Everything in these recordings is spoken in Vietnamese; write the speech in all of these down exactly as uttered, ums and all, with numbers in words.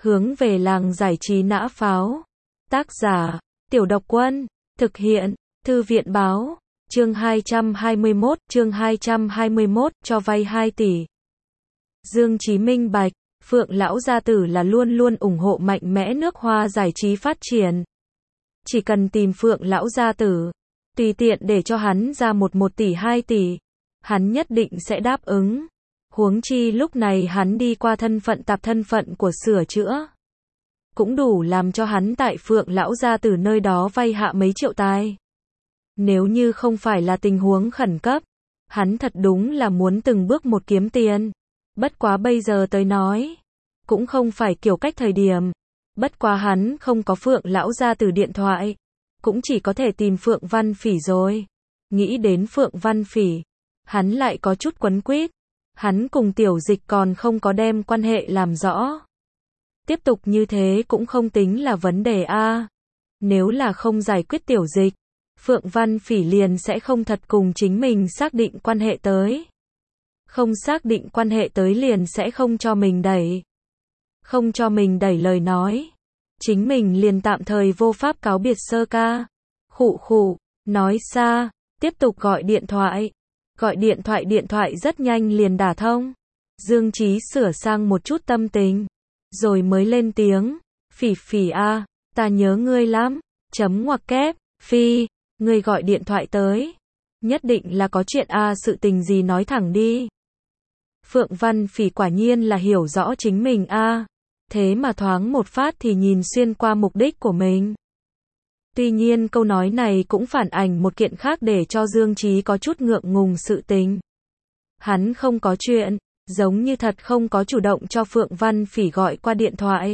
Hướng về làng giải trí nã pháo. Tác giả, Tiểu Độc Quân. Thực hiện, Thư viện báo. Chương hai trăm hai mươi mốt, chương hai trăm hai mươi mốt, cho vay hai tỷ. Dương Chí minh bạch, Phượng lão gia tử là luôn luôn ủng hộ mạnh mẽ nước Hoa giải trí phát triển. Chỉ cần tìm Phượng lão gia tử, tùy tiện để cho hắn ra một một tỷ hai tỷ, hắn nhất định sẽ đáp ứng. Huống chi lúc này hắn đi qua thân phận tạp thân phận của sửa chữa, cũng đủ làm cho hắn tại Phượng lão gia tử nơi đó vay hạ mấy triệu tài. Nếu như không phải là tình huống khẩn cấp, hắn thật đúng là muốn từng bước một kiếm tiền. Bất quá bây giờ tới nói, cũng không phải kiểu cách thời điểm. Bất quá hắn không có Phượng lão gia tử điện thoại, cũng chỉ có thể tìm Phượng Văn Phỉ rồi. Nghĩ đến Phượng Văn Phỉ, hắn lại có chút quấn quýt. Hắn cùng Tiểu Dịch còn không có đem quan hệ làm rõ. Tiếp tục như thế cũng không tính là vấn đề a. Nếu là không giải quyết Tiểu Dịch, Phượng Văn Phỉ liền sẽ không thật cùng chính mình xác định quan hệ tới. Không xác định quan hệ tới liền sẽ không cho mình đẩy. Không cho mình đẩy lời nói, chính mình liền tạm thời vô pháp cáo biệt sơ ca. Khụ khụ, nói xa, tiếp tục gọi điện thoại. Gọi điện thoại điện thoại rất nhanh liền đả thông. Dương Chí sửa sang một chút tâm tình, rồi mới lên tiếng. Phỉ Phỉ a, ta nhớ ngươi lắm. Chấm ngoặc kép, Phi, ngươi gọi điện thoại tới. Nhất định là có chuyện a, sự tình gì nói thẳng đi. Phượng Văn Phỉ quả nhiên là hiểu rõ chính mình a, thế mà thoáng một phát thì nhìn xuyên qua mục đích của mình. Tuy nhiên câu nói này cũng phản ảnh một kiện khác để cho Dương Chí có chút ngượng ngùng sự tình. Hắn không có chuyện, giống như thật không có chủ động cho Phượng Văn Phỉ gọi qua điện thoại.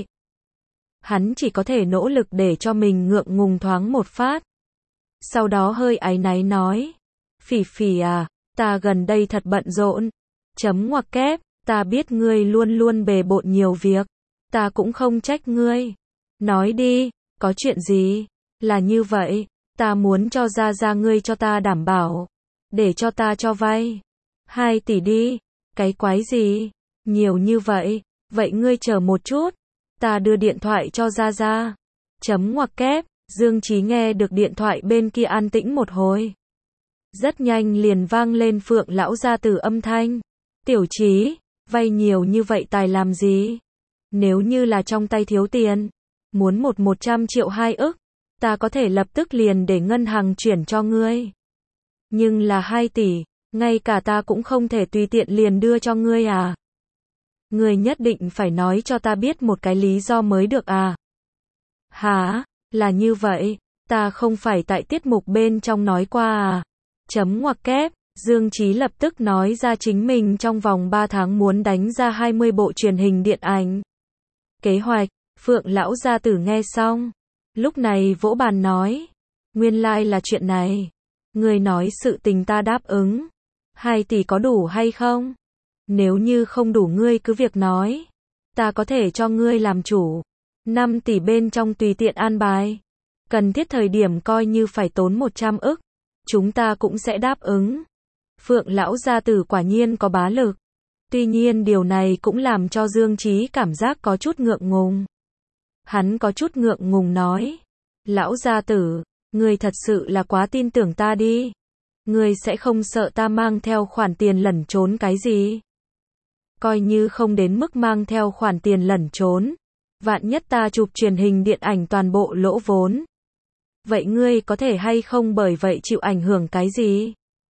Hắn chỉ có thể nỗ lực để cho mình ngượng ngùng thoáng một phát. Sau đó hơi áy náy nói. Phỉ Phỉ à, ta gần đây thật bận rộn. Chấm ngoặc kép, ta biết ngươi luôn luôn bề bộn nhiều việc. Ta cũng không trách ngươi. Nói đi, có chuyện gì? Là như vậy, ta muốn cho ra ra ngươi cho ta đảm bảo, để cho ta cho vay hai tỷ đi. Cái quái gì? Nhiều như vậy, vậy ngươi chờ một chút, ta đưa điện thoại cho ra ra. Chấm ngoặc kép, Dương Chí nghe được điện thoại bên kia an tĩnh một hồi. Rất nhanh liền vang lên Phượng lão gia tử âm thanh. Tiểu Chí, vay nhiều như vậy tài làm gì? Nếu như là trong tay thiếu tiền, muốn một một trăm triệu hai ức, ta có thể lập tức liền để ngân hàng chuyển cho ngươi. Nhưng là hai tỷ, ngay cả ta cũng không thể tùy tiện liền đưa cho ngươi à. Ngươi nhất định phải nói cho ta biết một cái lý do mới được à. Hả, là như vậy, ta không phải tại tiết mục bên trong nói qua à. Chấm ngoặc kép, Dương Chí lập tức nói ra chính mình trong vòng ba tháng muốn đánh ra hai mươi bộ truyền hình điện ảnh. Kế hoạch, Phượng lão gia tử nghe xong. Lúc này vỗ bàn nói, nguyên lai like là chuyện này. Ngươi nói sự tình ta đáp ứng. Hai tỷ có đủ hay không? Nếu như không đủ ngươi cứ việc nói. Ta có thể cho ngươi làm chủ. Năm tỷ bên trong tùy tiện an bài. Cần thiết thời điểm coi như phải tốn một trăm ức. Chúng ta cũng sẽ đáp ứng. Phượng lão gia tử quả nhiên có bá lực. Tuy nhiên điều này cũng làm cho Dương Chí cảm giác có chút ngượng ngùng. Hắn có chút ngượng ngùng nói. Lão gia tử, ngươi thật sự là quá tin tưởng ta đi. Ngươi sẽ không sợ ta mang theo khoản tiền lẩn trốn cái gì? Coi như không đến mức mang theo khoản tiền lẩn trốn. Vạn nhất ta chụp truyền hình điện ảnh toàn bộ lỗ vốn. Vậy ngươi có thể hay không bởi vậy chịu ảnh hưởng cái gì?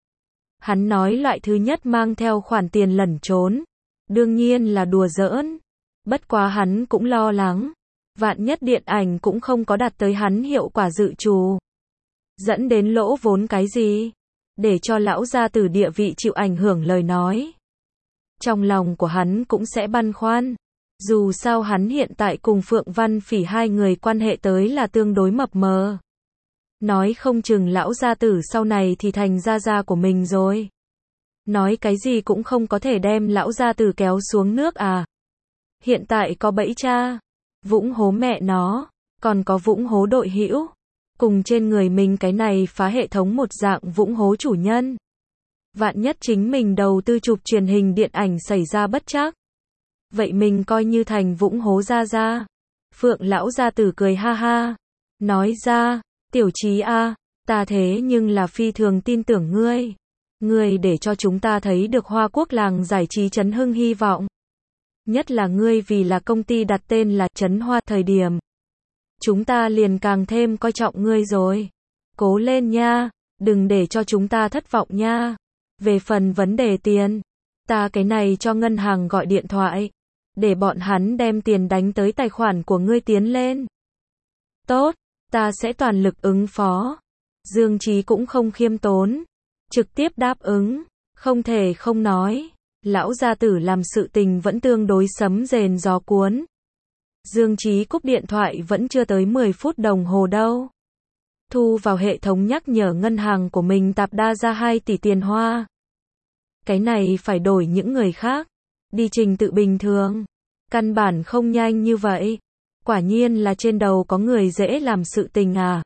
Hắn nói loại thứ nhất mang theo khoản tiền lẩn trốn. Đương nhiên là đùa giỡn. Bất quá hắn cũng lo lắng. Vạn nhất điện ảnh cũng không có đạt tới hắn hiệu quả dự trù. Dẫn đến lỗ vốn cái gì? Để cho lão gia tử địa vị chịu ảnh hưởng lời nói. Trong lòng của hắn cũng sẽ băn khoăn. Dù sao hắn hiện tại cùng Phượng Văn Phỉ hai người quan hệ tới là tương đối mập mờ. Nói không chừng lão gia tử sau này thì thành gia gia của mình rồi. Nói cái gì cũng không có thể đem lão gia tử kéo xuống nước à. Hiện tại có bẫy cha. Vũng hố mẹ nó, còn có vũng hố đội hữu, cùng trên người mình cái này phá hệ thống một dạng vũng hố chủ nhân. Vạn nhất chính mình đầu tư chụp truyền hình điện ảnh xảy ra bất trắc. vậy mình coi như thành Vũng hố ra ra. Phượng lão gia tử cười ha ha, nói ra, Tiểu Chí a, ta thế nhưng là phi thường tin tưởng ngươi. Ngươi để cho chúng ta thấy được Hoa Quốc làng giải trí chấn hưng hy vọng. Nhất là ngươi vì là công ty đặt tên là Trấn Hoa thời điểm. Chúng ta liền càng thêm coi trọng ngươi rồi. Cố lên nha, đừng để cho chúng ta thất vọng nha. Về phần vấn đề tiền, ta cái này cho ngân hàng gọi điện thoại, để bọn hắn đem tiền đánh tới tài khoản của ngươi tiến lên. Tốt, ta sẽ toàn lực ứng phó. Dương Chí cũng không khiêm tốn, trực tiếp đáp ứng, không thể không nói, lão gia tử làm sự tình vẫn tương đối sấm rền gió cuốn. Dương Chí cúp điện thoại vẫn chưa tới mười phút đồng hồ đâu. Thu vào hệ thống nhắc nhở ngân hàng của mình tạp đa ra hai tỷ tiền hoa. Cái này phải đổi những người khác, đi trình tự bình thường, căn bản không nhanh như vậy. Quả nhiên là trên đầu có người dễ làm sự tình à.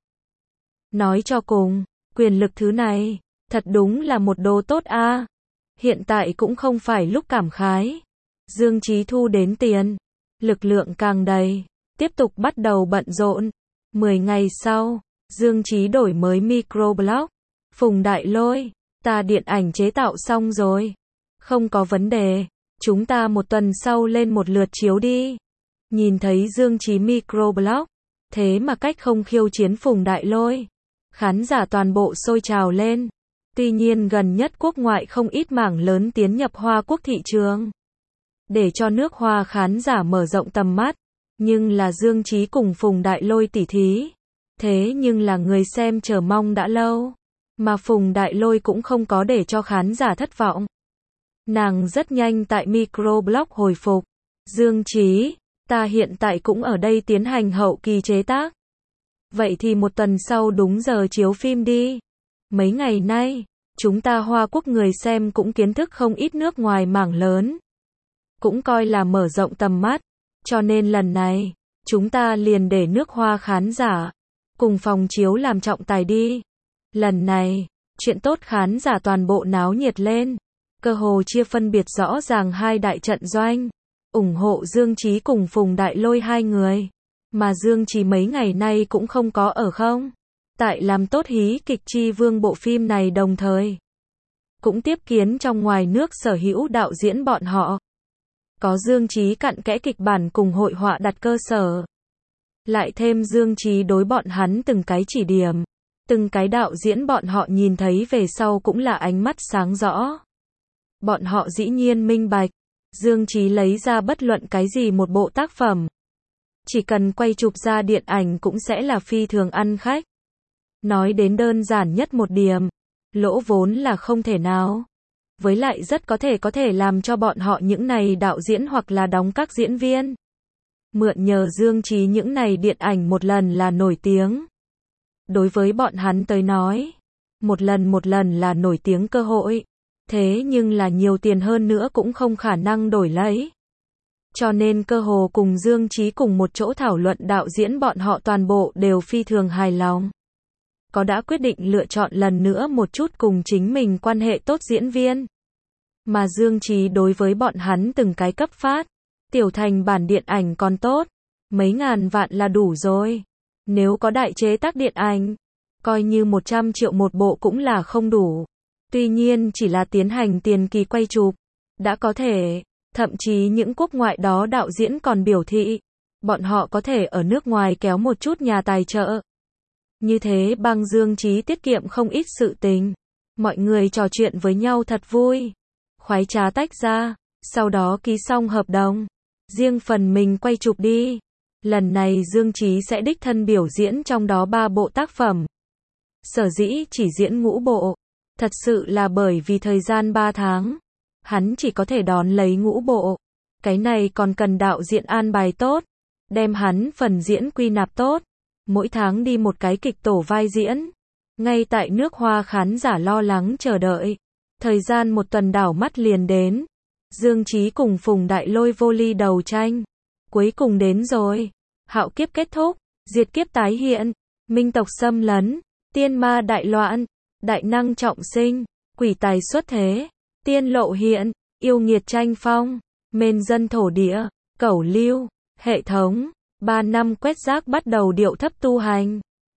Nói cho cùng, quyền lực thứ này, thật đúng là một đồ tốt a. Hiện tại cũng không phải lúc cảm khái. Dương Chí thu đến tiền, lực lượng càng đầy, tiếp tục bắt đầu bận rộn. mười ngày sau, Dương Chí đổi mới microblog. Phùng Đại Lôi, ta điện ảnh chế tạo xong rồi. Không có vấn đề, chúng ta một tuần sau lên một lượt chiếu đi. Nhìn thấy Dương Chí microblog, thế mà cách không khiêu chiến Phùng Đại Lôi. Khán giả toàn bộ sôi trào lên. Tuy nhiên gần nhất quốc ngoại không ít mảng lớn tiến nhập Hoa Quốc thị trường. Để cho nước Hoa khán giả mở rộng tầm mắt. Nhưng là Dương Chí cùng Phùng Đại Lôi tỉ thí. Thế nhưng là người xem chờ mong đã lâu. Mà Phùng Đại Lôi cũng không có để cho khán giả thất vọng. Nàng rất nhanh tại microblog hồi phục. Dương Chí, ta hiện tại cũng ở đây tiến hành hậu kỳ chế tác. Vậy thì một tuần sau đúng giờ chiếu phim đi. Mấy ngày nay, chúng ta Hoa Quốc người xem cũng kiến thức không ít nước ngoài mảng lớn. Cũng coi là mở rộng tầm mắt. Cho nên lần này, chúng ta liền để nước Hoa khán giả cùng phòng chiếu làm trọng tài đi. Lần này, chuyện tốt khán giả toàn bộ náo nhiệt lên. Cơ hồ chia phân biệt rõ ràng hai đại trận doanh. Ủng hộ Dương Chí cùng Phùng Đại Lôi hai người. Mà Dương Chí mấy ngày nay cũng không có ở không. Tại làm tốt hí kịch Chi Vương bộ phim này đồng thời. Cũng tiếp kiến trong ngoài nước sở hữu đạo diễn bọn họ. Có Dương Chí cặn kẽ kịch bản cùng hội họa đặt cơ sở. Lại thêm Dương Chí đối bọn hắn từng cái chỉ điểm. Từng cái đạo diễn bọn họ nhìn thấy về sau cũng là ánh mắt sáng rõ. Bọn họ dĩ nhiên minh bạch. Dương Chí lấy ra bất luận cái gì một bộ tác phẩm. Chỉ cần quay chụp ra điện ảnh cũng sẽ là phi thường ăn khách. Nói đến đơn giản nhất một điểm. Lỗ vốn là không thể nào. Với lại rất có thể có thể làm cho bọn họ những này đạo diễn hoặc là đóng các diễn viên. Mượn nhờ Dương Chí những này điện ảnh một lần là nổi tiếng. Đối với bọn hắn tới nói, một lần một lần là nổi tiếng cơ hội. Thế nhưng là nhiều tiền hơn nữa cũng không khả năng đổi lấy. Cho nên cơ hồ cùng Dương Chí cùng một chỗ thảo luận đạo diễn bọn họ toàn bộ đều phi thường hài lòng. Có đã quyết định lựa chọn lần nữa một chút cùng chính mình quan hệ tốt diễn viên. Mà Dương Chí đối với bọn hắn từng cái cấp phát. Tiểu thành bản điện ảnh còn tốt. Mấy ngàn vạn là đủ rồi. Nếu có đại chế tác điện ảnh, coi như một trăm triệu một bộ cũng là không đủ. Tuy nhiên chỉ là tiến hành tiền kỳ quay chụp. Đã có thể, thậm chí những quốc ngoại đó đạo diễn còn biểu thị. Bọn họ có thể ở nước ngoài kéo một chút nhà tài trợ. Như thế bằng Dương Chí tiết kiệm không ít sự tình. Mọi người trò chuyện với nhau thật vui. Khoái trá tách ra. Sau đó ký xong hợp đồng. Riêng phần mình quay chụp đi. Lần này Dương Chí sẽ đích thân biểu diễn trong đó ba bộ tác phẩm. Sở dĩ chỉ diễn ngũ bộ. Thật sự là bởi vì thời gian ba tháng. Hắn chỉ có thể đón lấy ngũ bộ. Cái này còn cần đạo diễn an bài tốt. Đem hắn phần diễn quy nạp tốt. Mỗi tháng đi một cái kịch tổ vai diễn. Ngay tại nước Hoa khán giả lo lắng chờ đợi. Thời gian một tuần đảo mắt liền đến. Dương Chí cùng Phùng Đại Lôi vô ly đầu tranh. Cuối cùng đến rồi. Hạo kiếp kết thúc. Diệt kiếp tái hiện. Minh tộc xâm lấn. Tiên ma đại loạn. Đại năng trọng sinh. Quỷ tài xuất thế. Tiên lộ hiện. Yêu nghiệt tranh phong. Mên dân thổ địa, cẩu lưu, hệ thống, ba năm quét rác bắt đầu điệu thấp tu hành.